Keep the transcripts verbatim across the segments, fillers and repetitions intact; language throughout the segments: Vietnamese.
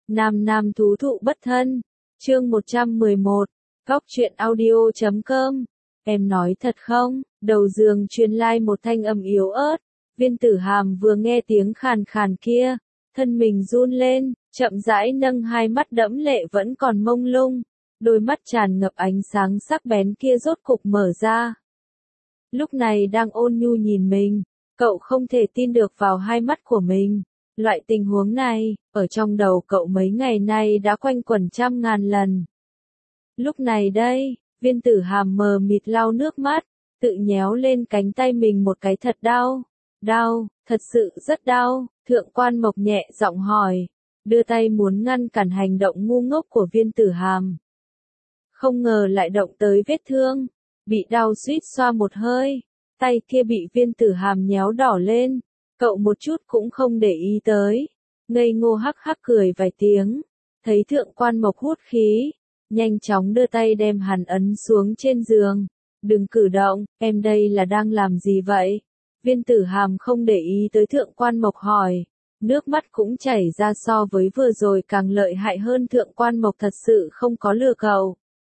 Nam nam thú thụ bất thân. Chương một trăm mười một. Góc truyện audio chấm com. Em nói thật không? Đầu giường truyền lai một thanh âm yếu ớt. Viên Tử Hàm vừa nghe tiếng khàn khàn kia, thân mình run lên, chậm rãi nâng hai mắt đẫm lệ vẫn còn mông lung, đôi mắt tràn ngập ánh sáng sắc bén kia rốt cục mở ra. Lúc này đang ôn nhu nhìn mình, cậu không thể tin được vào hai mắt của mình. Loại tình huống này, ở trong đầu cậu mấy ngày nay đã quanh quẩn trăm ngàn lần. Lúc này đây, Viên Tử Hàm mờ mịt lau nước mắt, tự nhéo lên cánh tay mình một cái thật đau. Đau, thật sự rất đau. Thượng Quan Mộc nhẹ giọng hỏi, đưa tay muốn ngăn cản hành động ngu ngốc của Viên Tử Hàm. Không ngờ lại động tới vết thương, bị đau suýt xoa một hơi, tay kia bị Viên Tử Hàm nhéo đỏ lên, cậu một chút cũng không để ý tới, ngây ngô hắc hắc cười vài tiếng, thấy Thượng Quan Mộc hút khí, nhanh chóng đưa tay đem hắn ấn xuống trên giường. Đừng cử động, em đây là đang làm gì vậy? Viên Tử Hàm không để ý tới Thượng Quan Mộc hỏi, nước mắt cũng chảy ra, so với vừa rồi càng lợi hại hơn. Thượng Quan Mộc thật sự không có lừa cậu.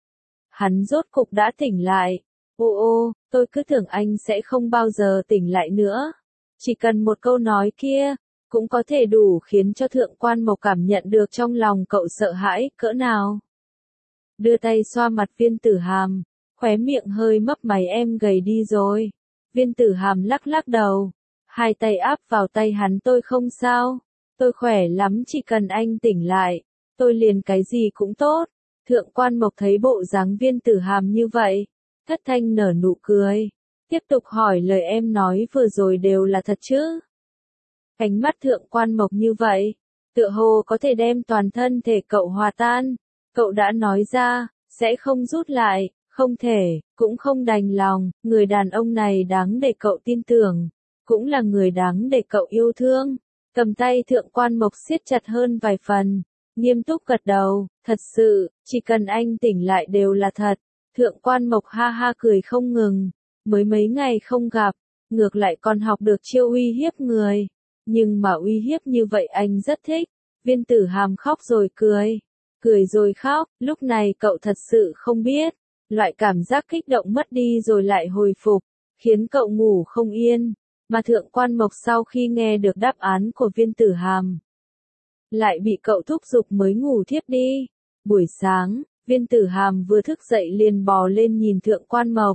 Hắn rốt cục đã tỉnh lại. Ô ô, tôi cứ tưởng anh sẽ không bao giờ tỉnh lại nữa. Chỉ cần một câu nói kia, cũng có thể đủ khiến cho Thượng Quan Mộc cảm nhận được trong lòng cậu sợ hãi cỡ nào. Đưa tay xoa mặt Viên Tử Hàm, khóe miệng hơi mấp máy, em gầy đi rồi. Viên Tử Hàm lắc lắc đầu, hai tay áp vào tay hắn, tôi không sao, tôi khỏe lắm, chỉ cần anh tỉnh lại, tôi liền cái gì cũng tốt. Thượng Quan Mộc thấy bộ dáng Viên Tử Hàm như vậy, thất thanh nở nụ cười, tiếp tục hỏi, lời em nói vừa rồi đều là thật chứ? Ánh mắt Thượng Quan Mộc như vậy, tựa hồ có thể đem toàn thân thể cậu hòa tan. Cậu đã nói ra, sẽ không rút lại. Không thể, cũng không đành lòng, người đàn ông này đáng để cậu tin tưởng, cũng là người đáng để cậu yêu thương. Cầm tay Thượng Quan Mộc siết chặt hơn vài phần, nghiêm túc gật đầu, thật sự, chỉ cần anh tỉnh lại đều là thật. Thượng Quan Mộc ha ha cười không ngừng, mới mấy ngày không gặp, ngược lại còn học được chiêu uy hiếp người, nhưng mà uy hiếp như vậy anh rất thích. Viên Tử Hàm khóc rồi cười, cười rồi khóc, lúc này cậu thật sự không biết. Loại cảm giác kích động mất đi rồi lại hồi phục, khiến cậu ngủ không yên, mà Thượng Quan Mộc sau khi nghe được đáp án của Viên Tử Hàm, lại bị cậu thúc giục mới ngủ thiếp đi. Buổi sáng, Viên Tử Hàm vừa thức dậy liền bò lên nhìn Thượng Quan Mộc.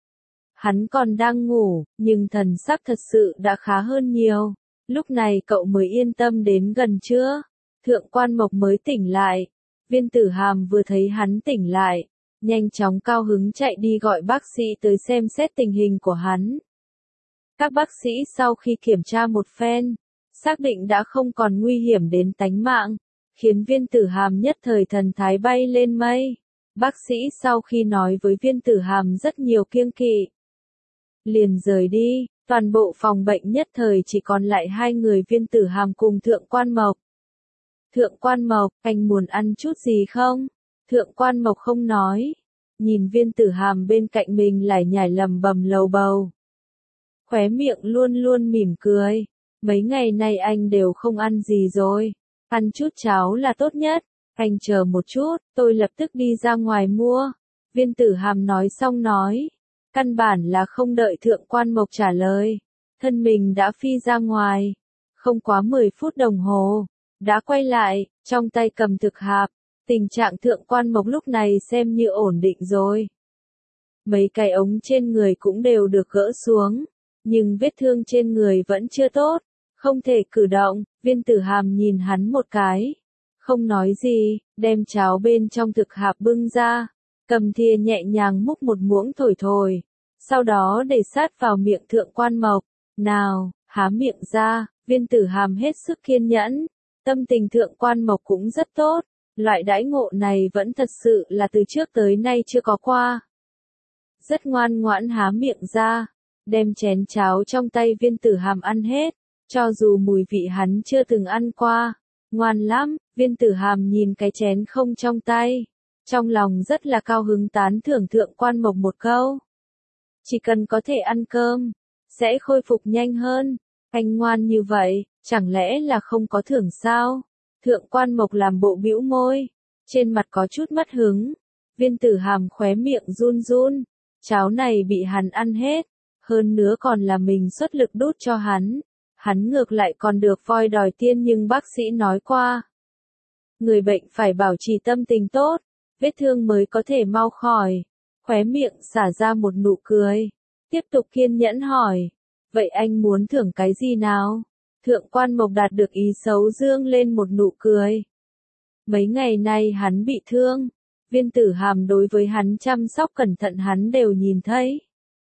Hắn còn đang ngủ, nhưng thần sắc thật sự đã khá hơn nhiều, lúc này cậu mới yên tâm đến gần trưa, Thượng Quan Mộc mới tỉnh lại. Viên Tử Hàm vừa thấy hắn tỉnh lại, nhanh chóng cao hứng chạy đi gọi bác sĩ tới xem xét tình hình của hắn. Các bác sĩ sau khi kiểm tra một phen, xác định đã không còn nguy hiểm đến tánh mạng, khiến Viên Tử Hàm nhất thời thần thái bay lên mây. Bác sĩ sau khi nói với Viên Tử Hàm rất nhiều kiêng kỵ, liền rời đi, toàn bộ phòng bệnh nhất thời chỉ còn lại hai người, Viên Tử Hàm cùng Thượng Quan Mộc. Thượng Quan Mộc, anh muốn ăn chút gì không? Thượng Quan Mộc không nói, nhìn Viên Tử Hàm bên cạnh mình lải nhải lầm bầm lầu bầu. Khóe miệng luôn luôn mỉm cười, mấy ngày nay anh đều không ăn gì rồi, ăn chút cháo là tốt nhất, anh chờ một chút, tôi lập tức đi ra ngoài mua. Viên Tử Hàm nói xong nói, căn bản là không đợi Thượng Quan Mộc trả lời, thân mình đã phi ra ngoài, không quá mười phút đồng hồ, đã quay lại, trong tay cầm thực hạp. Tình trạng Thượng Quan Mộc lúc này xem như ổn định rồi. Mấy cái ống trên người cũng đều được gỡ xuống, nhưng vết thương trên người vẫn chưa tốt, không thể cử động. Viên Tử Hàm nhìn hắn một cái, không nói gì, đem cháo bên trong thực hạp bưng ra, cầm thìa nhẹ nhàng múc một muỗng thổi thổi, sau đó để sát vào miệng Thượng Quan Mộc. Nào, há miệng ra. Viên Tử Hàm hết sức kiên nhẫn, tâm tình Thượng Quan Mộc cũng rất tốt. Loại đãi ngộ này vẫn thật sự là từ trước tới nay chưa có qua. Rất ngoan ngoãn há miệng ra, đem chén cháo trong tay Viên Tử Hàm ăn hết, cho dù mùi vị hắn chưa từng ăn qua. Ngoan lắm. Viên Tử Hàm nhìn cái chén không trong tay, trong lòng rất là cao hứng, tán thưởng Thượng Quan Mộc một câu. Chỉ cần có thể ăn cơm, sẽ khôi phục nhanh hơn. Anh ngoan như vậy, chẳng lẽ là không có thưởng sao? Thượng Quan Mộc làm bộ bĩu môi, trên mặt có chút mất hứng. Viên Tử Hàm khóe miệng run run, cháo này bị hắn ăn hết, hơn nữa còn là mình xuất lực đút cho hắn. Hắn ngược lại còn được voi đòi tiên, nhưng bác sĩ nói qua, người bệnh phải bảo trì tâm tình tốt, vết thương mới có thể mau khỏi. Khóe miệng xả ra một nụ cười, tiếp tục kiên nhẫn hỏi, vậy anh muốn thưởng cái gì nào? Thượng Quan Mộc đạt được ý xấu dương lên một nụ cười. Mấy ngày nay hắn bị thương, Viên Tử Hàm đối với hắn chăm sóc cẩn thận hắn đều nhìn thấy.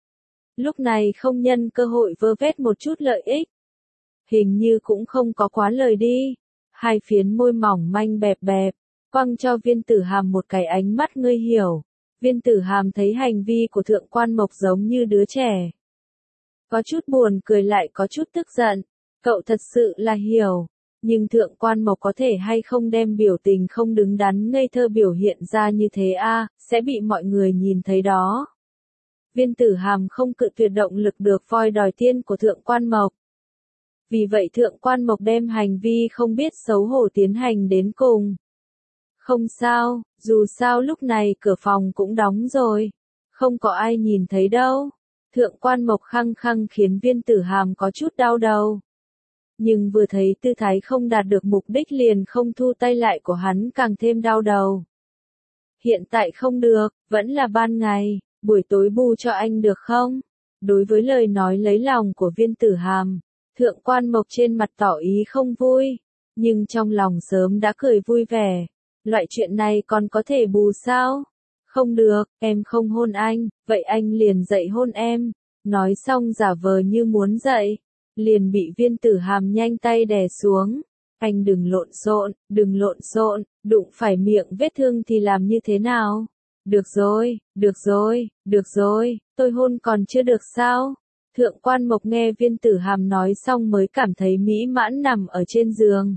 Lúc này không nhân cơ hội vơ vét một chút lợi ích. Hình như cũng không có quá lời đi. Hai phiến môi mỏng manh bẹp bẹp, quăng cho Viên Tử Hàm một cái ánh mắt ngươi hiểu. Viên Tử Hàm thấy hành vi của Thượng Quan Mộc giống như đứa trẻ. Có chút buồn cười lại có chút tức giận. Cậu thật sự là hiểu. Nhưng Thượng Quan Mộc có thể hay không đem biểu tình không đứng đắn ngây thơ biểu hiện ra như thế a, à, sẽ bị mọi người nhìn thấy đó. Viên Tử Hàm không cự tuyệt động lực được voi đòi tiên của Thượng Quan Mộc. Vì vậy Thượng Quan Mộc đem hành vi không biết xấu hổ tiến hành đến cùng. Không sao, dù sao lúc này cửa phòng cũng đóng rồi. Không có ai nhìn thấy đâu. Thượng Quan Mộc khăng khăng khiến Viên Tử Hàm có chút đau đầu. Nhưng vừa thấy tư thái không đạt được mục đích liền không thu tay lại của hắn càng thêm đau đầu. Hiện tại không được, vẫn là ban ngày, buổi tối bù cho anh được không? Đối với lời nói lấy lòng của Viên Tử Hàm, Thượng Quan Mộc trên mặt tỏ ý không vui, nhưng trong lòng sớm đã cười vui vẻ. Loại chuyện này còn có thể bù sao? Không được, em không hôn anh, vậy anh liền dậy hôn em. Nói xong giả vờ như muốn dậy, liền bị Viên Tử Hàm nhanh tay đè xuống. Anh đừng lộn xộn, đừng lộn xộn, đụng phải miệng vết thương thì làm như thế nào? Được rồi, được rồi, được rồi, tôi hôn còn chưa được sao? Thượng Quan Mộc nghe Viên Tử Hàm nói xong mới cảm thấy mỹ mãn nằm ở trên giường.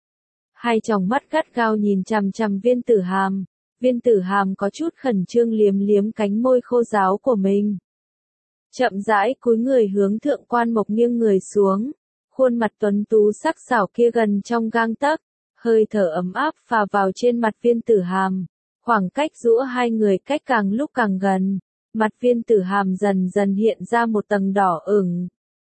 Hai tròng mắt gắt gao nhìn chằm chằm Viên Tử Hàm. Viên Tử Hàm có chút khẩn trương liếm liếm cánh môi khô ráo của mình. Chậm rãi cúi người hướng Thượng Quan Mộc nghiêng người xuống. Khuôn mặt tuấn tú sắc sảo kia gần trong gang tấc, hơi thở ấm áp phả vào trên mặt Viên Tử Hàm. Khoảng cách giữa hai người cách càng lúc càng gần, mặt Viên Tử Hàm dần dần hiện ra một tầng đỏ ửng.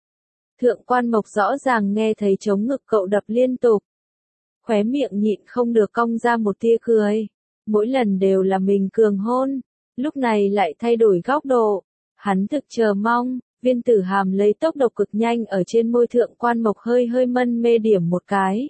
Thượng Quan Mộc rõ ràng nghe thấy trống ngực cậu đập liên tục. Khóe miệng nhịn không được cong ra một tia cười. Mỗi lần đều là mình cường hôn, lúc này lại thay đổi góc độ. Hắn thực chờ mong. Viên Tử Hàm lấy tốc độ cực nhanh ở trên môi Thượng Quan Mộc hơi hơi mân mê điểm một cái.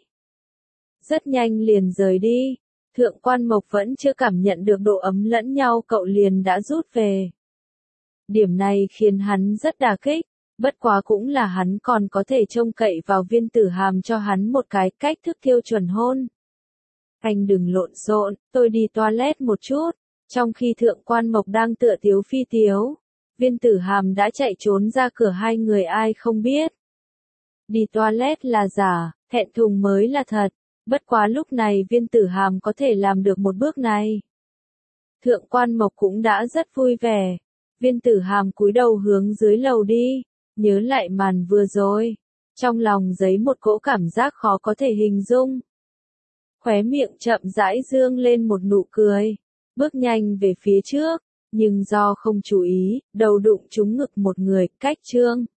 Rất nhanh liền rời đi. Thượng Quan Mộc vẫn chưa cảm nhận được độ ấm lẫn nhau cậu liền đã rút về. Điểm này khiến hắn rất đả kích, bất quá cũng là hắn còn có thể trông cậy vào Viên Tử Hàm cho hắn một cái cách thức tiêu chuẩn hôn. Anh đừng lộn xộn, tôi đi toilet một chút. Trong khi Thượng Quan Mộc đang tựa tiếu phi tiếu, Viên Tử Hàm đã chạy trốn ra cửa, hai người ai không biết. Đi toilet là giả, thẹn thùng mới là thật. Bất quá lúc này Viên Tử Hàm có thể làm được một bước này. Thượng Quan Mộc cũng đã rất vui vẻ. Viên Tử Hàm cúi đầu hướng dưới lầu đi, nhớ lại màn vừa rồi. Trong lòng dấy một cỗ cảm giác khó có thể hình dung. Khóe miệng chậm rãi dương lên một nụ cười, bước nhanh về phía trước, nhưng do không chú ý, đầu đụng trúng ngực một người, cách chương.